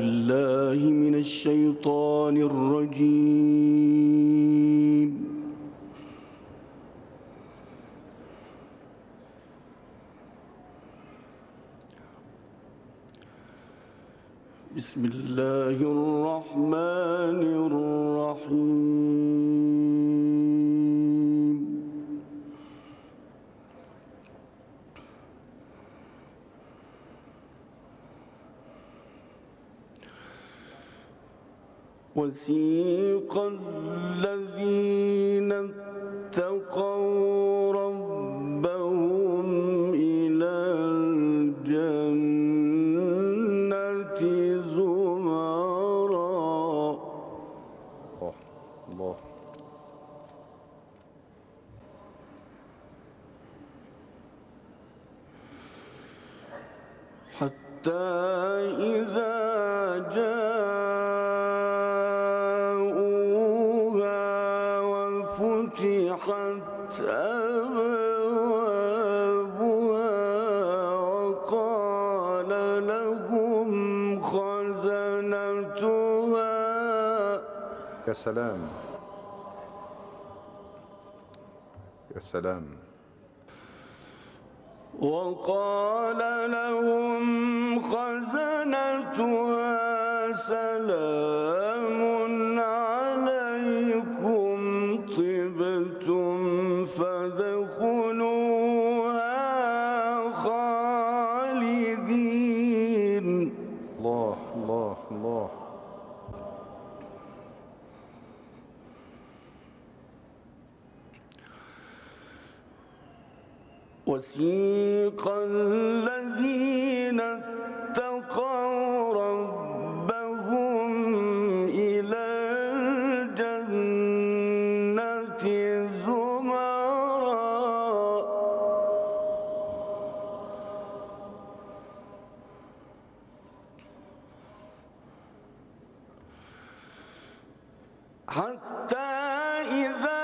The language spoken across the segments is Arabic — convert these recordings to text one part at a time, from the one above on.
بالله من الشيطان الرجيم. بسم الله الرحمن الرحيم. وسيق الذين اتقوا ربهم إلى الجنة زمرا. الله حتى إذا جاءوها وفتحت أبوابها وقال لهم خزنتها. يا سلام يا سلام. وقال لهم خزنتها سلام عليكم طبتم فادخلوها خالدين. الله الله الله. وسيق الذين اتقوا ربهم إلى الجنة زمرا حتى إذا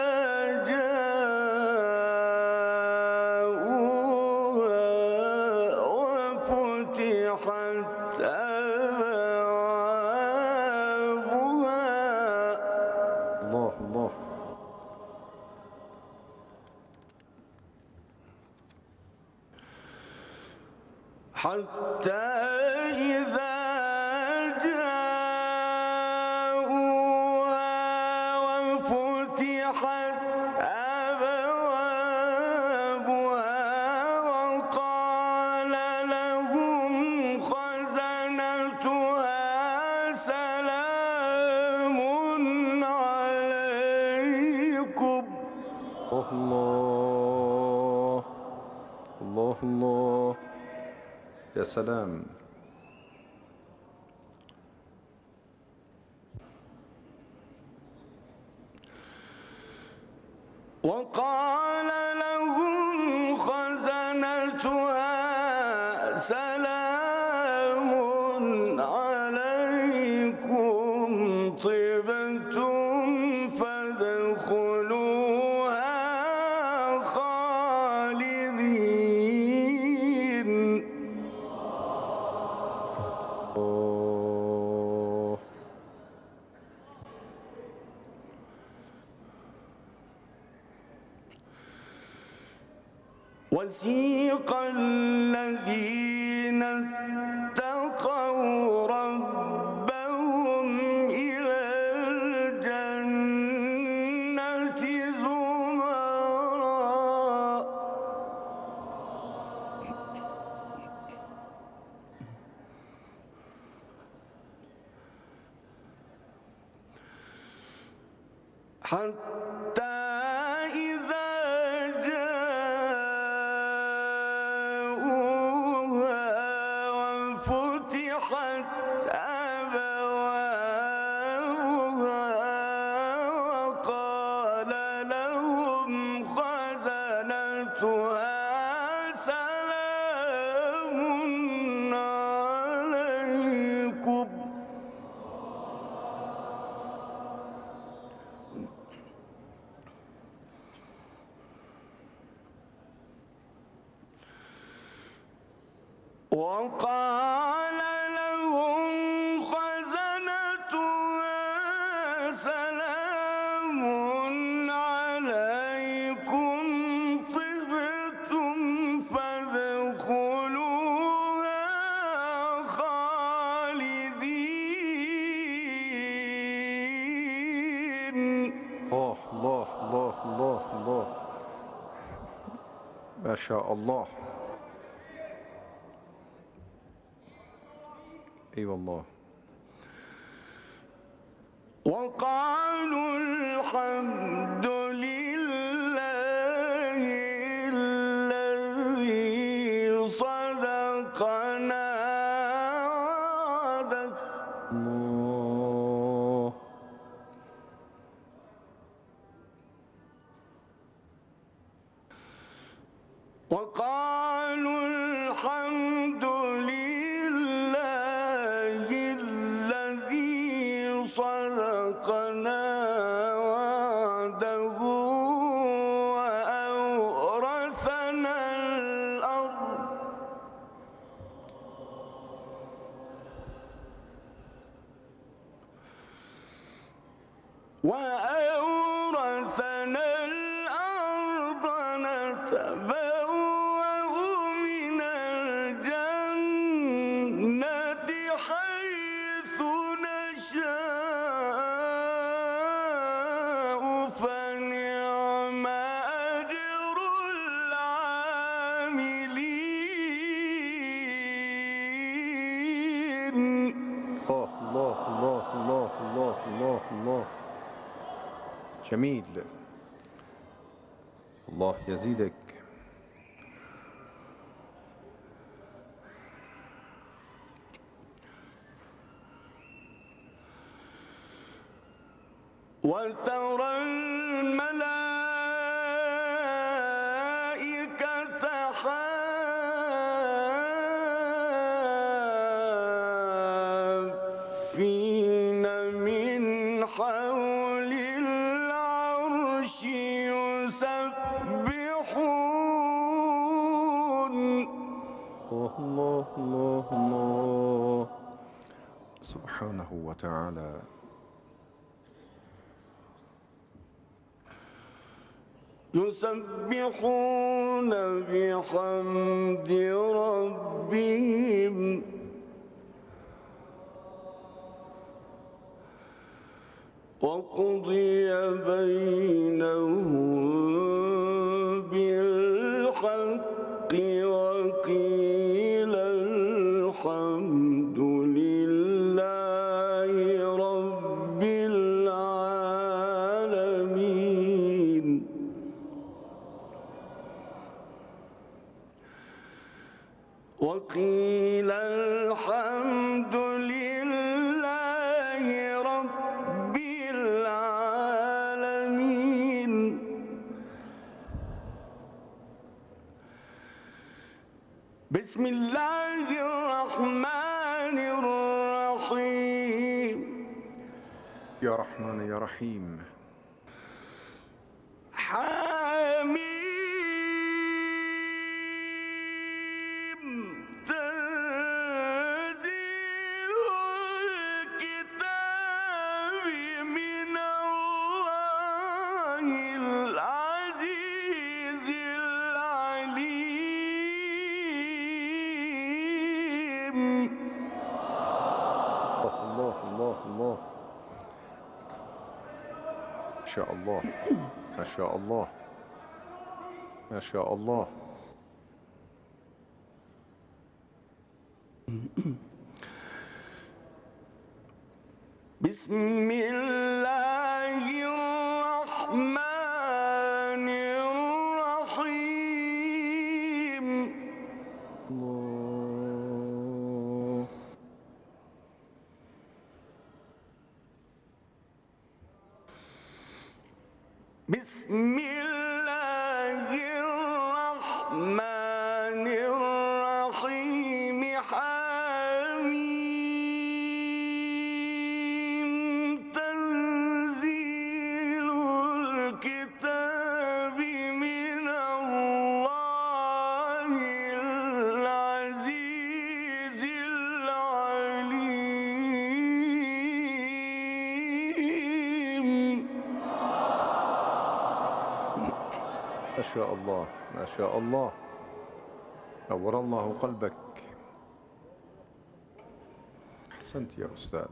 فتحت أبوابها. الله الله. حتى إذا جاءوها وفتحت أبوابها وقال لهم خزنتها سلام عليكم. الله الله الله. يا سلام. وقال لهم خزنتها سلام عليكم طبتم فادخلوها خالدين. وسيق الذين اتقوا ربهم إلى الجنة زمرا حتى إذا فتحت أبوابها وقال لهم خزنتها سلام عليكم. وقال لهم شاء الله. اي والله. وقالوا الحمد لله الذي صدقنا وعده. الله. وقالوا الحمد لله الذي صدقنا وعده وأورثنا الأرض نتبوأ من الجنة حيث نشاء فنعم أجر العاملين. الله الله الله الله الله الله الله. جميل. الله يزيدك. وترى الملائكة حافين من حول العرش يسبحون. الله الله الله. سبحانه وتعالى. يسبحون بحمد ربهم وقضي بينهم بالحق وقيل الحمد لله رب العالمين. وقيل الحمد لله رب العالمين. بسم الله الرحمن الرحيم. يا رحمن يا رحيم. حميم. تنزيل الكتاب من الله العزيز العليم. الله الله الله. ما شاء الله ما شاء الله ما شاء الله. بسم الله الرحمن الرحيم. الله. بسم الله الرحمن الرحيم. حميم. تنزيل الكتاب من الله العزيز العليم. ما شاء الله ما شاء الله. نور الله قلبك. أحسنت يا أستاذ.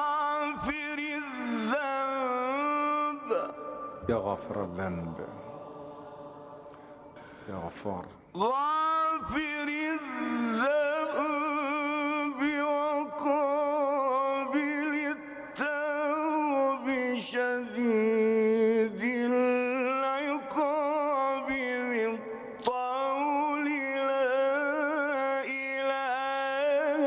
غافر الذنب. يا غافر الذنب. يا غفار. غافر الذنب وقابل التوب شديد العقاب ذي الطول لا إله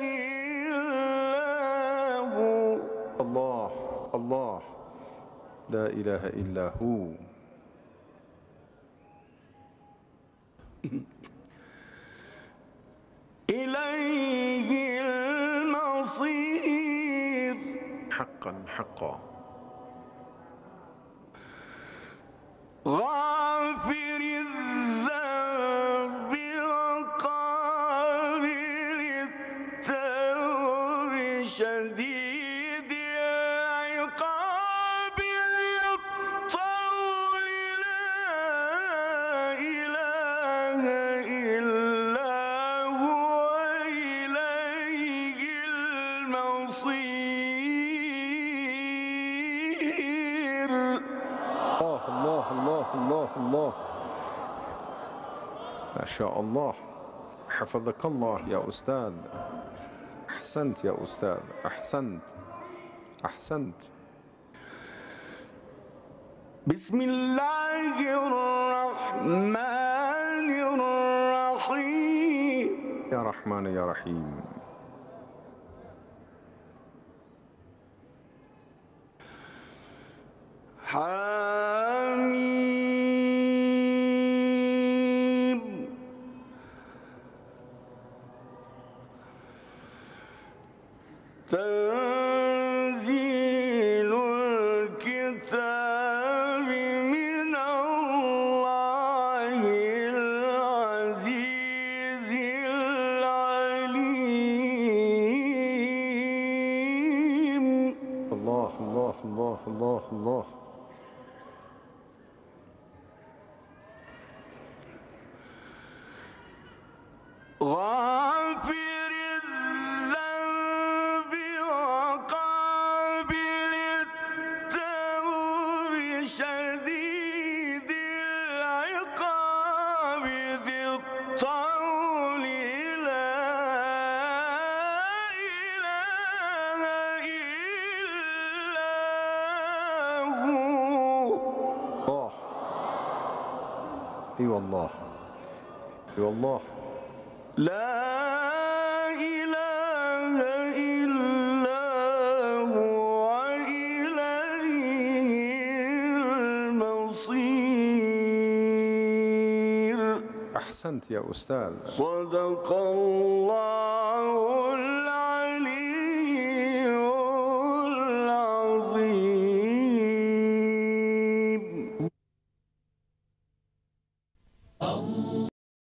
إلا هو. الله الله، لا إله إلا هو. إليه المصير. حقا حقا. غافر الذنب وقابل التوب شديد العقاب ذي الطول لا إله إلا هو إليه المصير. الله الله الله الله، ما شاء الله. حفظك الله يا أستاذ. أحسنت يا أستاذ، أحسنت أحسنت. بسم الله الرحمن الرحيم. يا رحمن يا رحيم. حميم. تنزيل الكتاب من الله العزيز العليم. الله الله الله الله الله. غافر الذنب وقابل التوب شديد العقاب ذي الطول لا إله إلا هو. الله. اي والله، اي والله. لا إله إلا هو إليه المصير. أحسنت يا أستاذ. صدق الله